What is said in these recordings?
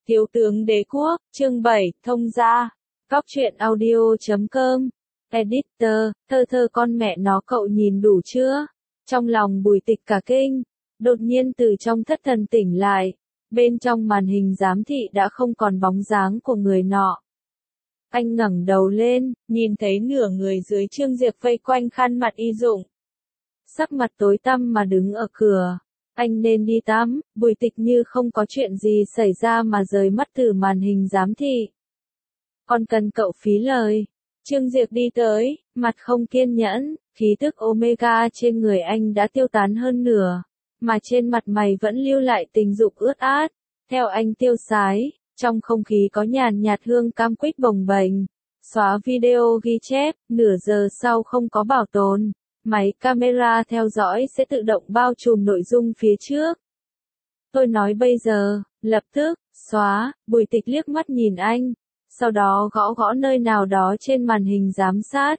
Thiếu tướng Đế Quốc, chương 7, thông gia. Góc truyện audio.com. Editor, thơ con mẹ nó cậu nhìn đủ chưa? Trong lòng Bùi Tịch cả kinh, đột nhiên từ trong thất thần tỉnh lại. Bên trong màn hình giám thị đã không còn bóng dáng của người nọ. Anh ngẩng đầu lên, nhìn thấy nửa người dưới Trương Diệp vây quanh khăn mặt y dụng. Sắc mặt tối tăm mà đứng ở cửa. Anh nên đi tắm, Bùi Tịch như không có chuyện gì xảy ra mà rời mắt từ màn hình giám thị. Còn cần cậu phí lời. Trương Diệp đi tới, mặt không kiên nhẫn, khí tức Omega trên người anh đã tiêu tán hơn nửa, mà trên mặt mày vẫn lưu lại tình dục ướt át. Theo anh tiêu sái, trong không khí có nhàn nhạt hương cam quýt bồng bềnh. Xóa video ghi chép, nửa giờ sau không có bảo tồn. Máy camera theo dõi sẽ tự động bao trùm nội dung phía trước. Tôi nói bây giờ, lập tức, xóa, Bùi Tịch liếc mắt nhìn anh, sau đó gõ gõ nơi nào đó trên màn hình giám sát.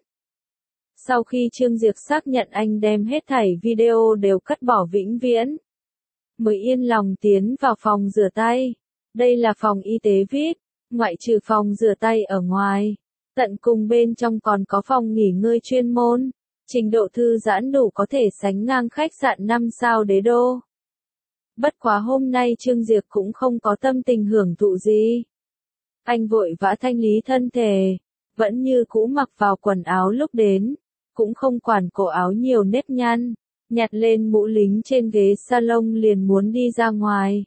Sau khi Trương Diệp xác nhận anh đem hết thảy video đều cắt bỏ vĩnh viễn, mới yên lòng tiến vào phòng rửa tay. Đây là phòng y tế VIP, ngoại trừ phòng rửa tay ở ngoài, tận cùng bên trong còn có phòng nghỉ ngơi chuyên môn. Trình độ thư giãn đủ có thể sánh ngang khách sạn 5 sao đế đô. Bất quá hôm nay Trương Diệp cũng không có tâm tình hưởng thụ gì. Anh vội vã thanh lý thân thể, vẫn như cũ mặc vào quần áo lúc đến, cũng không quản cổ áo nhiều nếp nhăn, nhặt lên mũ lính trên ghế salon liền muốn đi ra ngoài.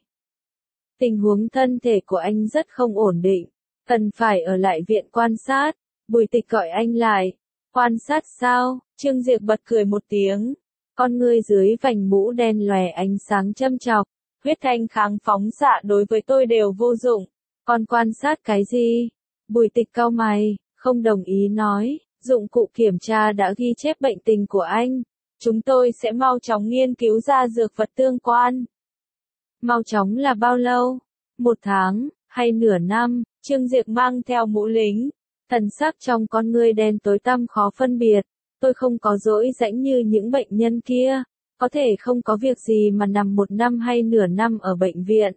Tình huống thân thể của anh rất không ổn định, cần phải ở lại viện quan sát. Bùi Tịch gọi anh lại. Quan sát sao? Trương Diệp bật cười một tiếng. Con ngươi dưới vành mũ đen lòe ánh sáng châm chọc. Huyết thanh kháng phóng xạ đối với tôi đều vô dụng. Còn quan sát cái gì? Bùi Tịch cau mày, không đồng ý nói. Dụng cụ kiểm tra đã ghi chép bệnh tình của anh. Chúng tôi sẽ mau chóng nghiên cứu ra dược vật tương quan. Mau chóng là bao lâu? 1 tháng, hay nửa năm? Trương Diệp mang theo mũ lính. Thần sắc trong con ngươi đen tối tăm khó phân biệt. Tôi không có dỗi rãnh như những bệnh nhân kia, có thể không có việc gì mà nằm 1 năm hay nửa năm ở bệnh viện.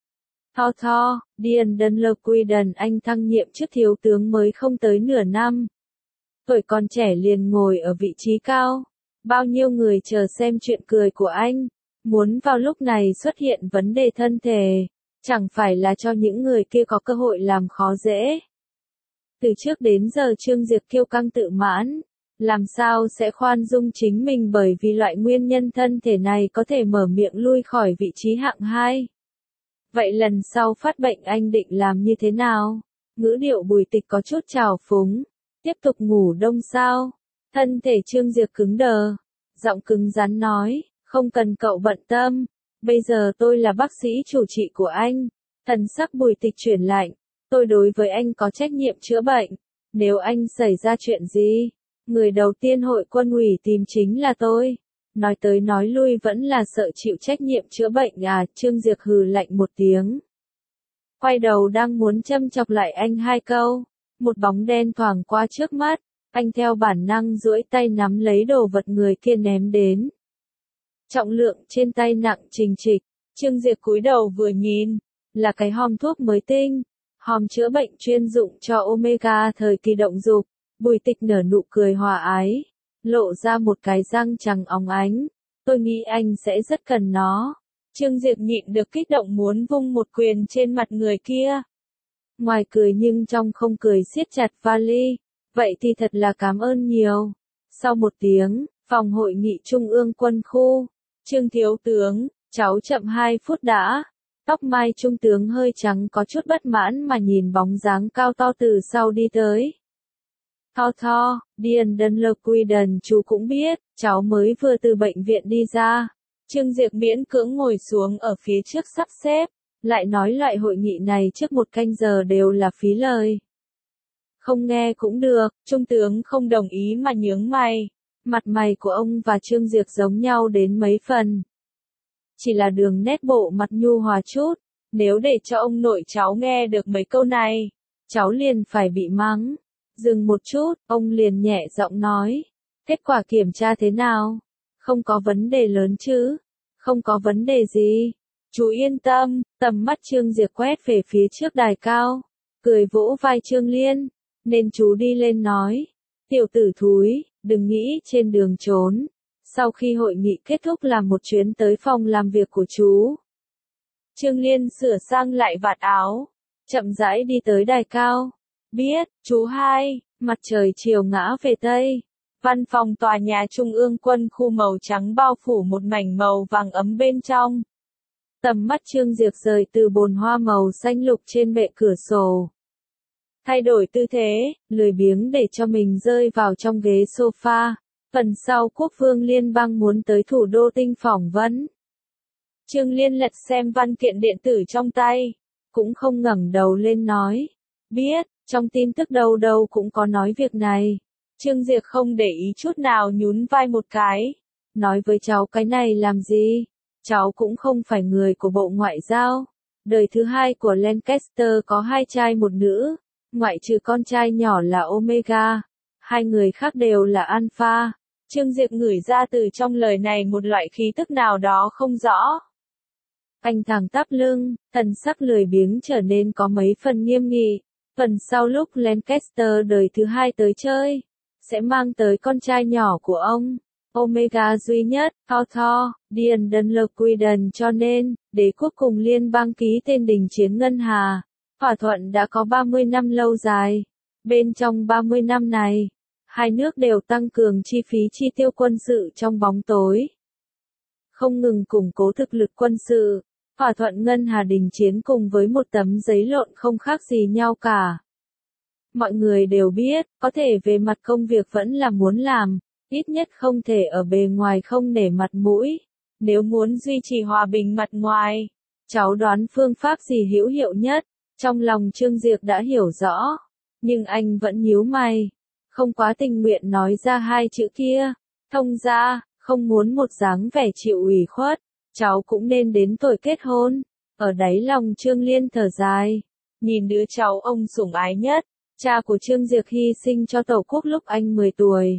Dian Dunlop-Quiden anh thăng nhiệm chức thiếu tướng mới không tới nửa năm. Tuổi còn trẻ liền ngồi ở vị trí cao. Bao nhiêu người chờ xem chuyện cười của anh, muốn vào lúc này xuất hiện vấn đề thân thể, chẳng phải là cho những người kia có cơ hội làm khó dễ. Từ trước đến giờ Trương Diệp kiêu căng tự mãn, làm sao sẽ khoan dung chính mình bởi vì loại nguyên nhân thân thể này có thể mở miệng lui khỏi vị trí hạng 2. Vậy lần sau phát bệnh anh định làm như thế nào? Ngữ điệu Bùi Tịch có chút trào phúng. Tiếp tục ngủ đông sao? Thân thể Trương Diệp cứng đờ, giọng cứng rắn nói, không cần cậu bận tâm, bây giờ tôi là bác sĩ chủ trị của anh. Thần sắc Bùi Tịch chuyển lạnh. Tôi đối với anh có trách nhiệm chữa bệnh. Nếu anh xảy ra chuyện gì, người đầu tiên hội quân ủy tìm chính là tôi. Nói tới nói lui vẫn là sợ chịu trách nhiệm chữa bệnh à? Trương Diệp hừ lạnh một tiếng. Quay đầu đang muốn châm chọc lại anh 2 câu. Một bóng đen thoảng qua trước mắt. Anh theo bản năng duỗi tay nắm lấy đồ vật người kia ném đến. Trọng lượng trên tay nặng trình trịch. Trương Diệp cúi đầu vừa nhìn, là cái hòm thuốc mới tinh. Hòm chữa bệnh chuyên dụng cho Omega thời kỳ động dục. Bùi Tịch nở nụ cười hòa ái, lộ ra một cái răng trắng óng ánh. Tôi nghĩ anh sẽ rất cần nó. Trương Diệp nhịn được kích động muốn vung một quyền trên mặt người kia. Ngoài cười nhưng trong không cười siết chặt vali. Vậy thì thật là cảm ơn nhiều. Sau 1 tiếng, phòng hội nghị trung ương quân khu. Trương thiếu tướng, cháu chậm 2 phút đã. Tóc mai trung tướng hơi trắng có chút bất mãn mà nhìn bóng dáng cao to từ sau đi tới. Dian Dunlop-Quiden chú cũng biết, cháu mới vừa từ bệnh viện đi ra. Trương Diệp miễn cưỡng ngồi xuống ở phía trước sắp xếp, lại nói loại hội nghị này trước 1 canh giờ đều là phí lời. Không nghe cũng được, trung tướng không đồng ý mà nhướng mày. Mặt mày của ông và Trương Diệp giống nhau đến mấy phần. Chỉ là đường nét bộ mặt nhu hòa chút, nếu để cho ông nội cháu nghe được mấy câu này, cháu liền phải bị mắng. Dừng một chút, ông liền nhẹ giọng nói, kết quả kiểm tra thế nào? Không có vấn đề lớn chứ? Không có vấn đề gì. Chú yên tâm, tầm mắt Trương Diệp quét về phía trước đài cao, cười vỗ vai Trương Liên, nên chú đi lên nói, tiểu tử thúi, đừng nghĩ trên đường trốn. Sau khi hội nghị kết thúc làm một chuyến tới phòng làm việc của chú. Trương Liên sửa sang lại vạt áo, chậm rãi đi tới đài cao. Biết, chú hai, mặt trời chiều ngã về Tây. Văn phòng tòa nhà Trung ương Quân khu màu trắng bao phủ một mảnh màu vàng ấm bên trong. Tầm mắt Trương Diệp rời từ bồn hoa màu xanh lục trên bệ cửa sổ. Thay đổi tư thế, lười biếng để cho mình rơi vào trong ghế sofa. Phần sau Quốc vương liên bang muốn tới thủ đô Tinh phỏng vấn. Trương Liên lật xem văn kiện điện tử trong tay, cũng không ngẩng đầu lên nói. Biết, trong tin tức đâu đâu cũng có nói việc này. Trương Diệp không để ý chút nào nhún vai một cái. Nói với cháu cái này làm gì? Cháu cũng không phải người của Bộ Ngoại giao. Đời thứ hai của Lancaster có 2 trai 1 nữ, ngoại trừ con trai nhỏ là Omega. 2 người khác đều là Alpha. Trương Diệp ngửi ra từ trong lời này một loại khí tức nào đó không rõ. Anh thẳng tắp lưng, thần sắc lười biếng trở nên có mấy phần nghiêm nghị. Phần sau lúc Lancaster đời thứ hai tới chơi, sẽ mang tới con trai nhỏ của ông, Omega duy nhất, Thor, Dian Dunloquiden, cho nên, đế quốc cùng liên bang ký tên đình chiến ngân hà. Thỏa thuận đã có 30 năm lâu dài. Bên trong 30 năm này, hai nước đều tăng cường chi phí chi tiêu quân sự trong bóng tối. Không ngừng củng cố thực lực quân sự. Thỏa thuận ngân hà đình chiến cùng với một tấm giấy lộn không khác gì nhau cả. Mọi người đều biết, có thể về mặt công việc vẫn là muốn làm, ít nhất không thể ở bề ngoài không nể mặt mũi. Nếu muốn duy trì hòa bình mặt ngoài, cháu đoán phương pháp gì hữu hiệu nhất? Trong lòng Trương Diệp đã hiểu rõ, nhưng anh vẫn nhíu mày, không quá tình nguyện nói ra 2 chữ kia. Thông ra, không muốn một dáng vẻ chịu ủy khuất, cháu cũng nên đến tuổi kết hôn. Ở đáy lòng Trương Liên thở dài, nhìn đứa cháu ông sủng ái nhất. Cha của Trương Diệp hy sinh cho Tổ quốc lúc anh 10 tuổi.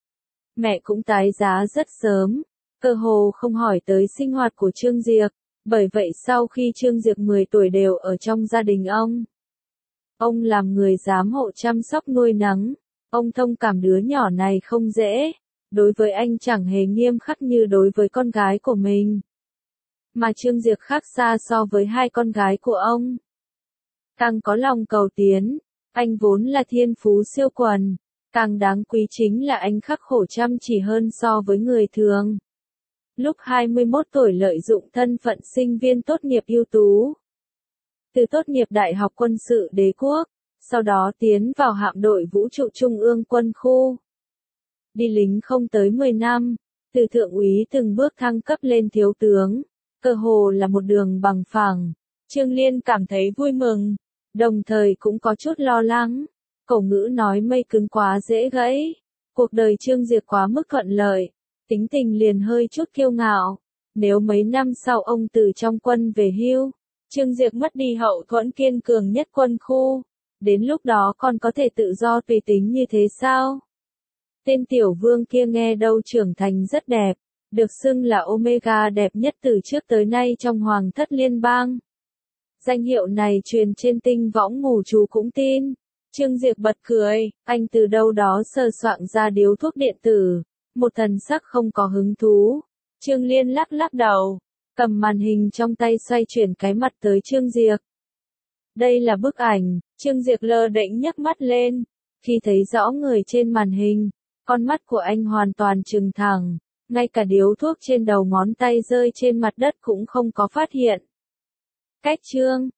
Mẹ cũng tái giá rất sớm, cơ hồ không hỏi tới sinh hoạt của Trương Diệp, bởi vậy sau khi Trương Diệp 10 tuổi đều ở trong gia đình ông. Ông làm người giám hộ chăm sóc nuôi nấng, ông thông cảm đứa nhỏ này không dễ, đối với anh chẳng hề nghiêm khắc như đối với con gái của mình. Mà Trương Diệp khác xa so với 2 con gái của ông. Càng có lòng cầu tiến. Anh vốn là thiên phú siêu quần, càng đáng quý chính là anh khắc khổ chăm chỉ hơn so với người thường. Lúc 21 tuổi lợi dụng thân phận sinh viên tốt nghiệp ưu tú. Từ tốt nghiệp Đại học Quân sự Đế quốc, sau đó tiến vào hạm đội vũ trụ Trung ương Quân khu. Đi lính không tới 10 năm, từ thượng úy từng bước thăng cấp lên thiếu tướng, cơ hồ là một đường bằng phẳng. Trương Liên cảm thấy vui mừng. Đồng thời cũng có chút lo lắng, cổ ngữ nói mây cứng quá dễ gãy, cuộc đời Trương Diệp quá mức thuận lợi, tính tình liền hơi chút kiêu ngạo, nếu mấy năm sau ông từ trong quân về hưu, Trương Diệp mất đi hậu thuẫn kiên cường nhất quân khu, đến lúc đó còn có thể tự do tùy tính như thế sao? Tên tiểu vương kia nghe đâu trưởng thành rất đẹp, được xưng là Omega đẹp nhất từ trước tới nay trong hoàng thất liên bang. Danh hiệu này truyền trên tinh võng ngủ chú cũng tin. Trương Diệp bật cười, anh từ đâu đó sờ soạng ra điếu thuốc điện tử, một thần sắc không có hứng thú. Trương Liên lắc lắc đầu, cầm màn hình trong tay xoay chuyển cái mặt tới Trương Diệp. Đây là bức ảnh, Trương Diệp lơ đễnh nhấc mắt lên, khi thấy rõ người trên màn hình, con mắt của anh hoàn toàn trừng thẳng, ngay cả điếu thuốc trên đầu ngón tay rơi trên mặt đất cũng không có phát hiện. Cách chương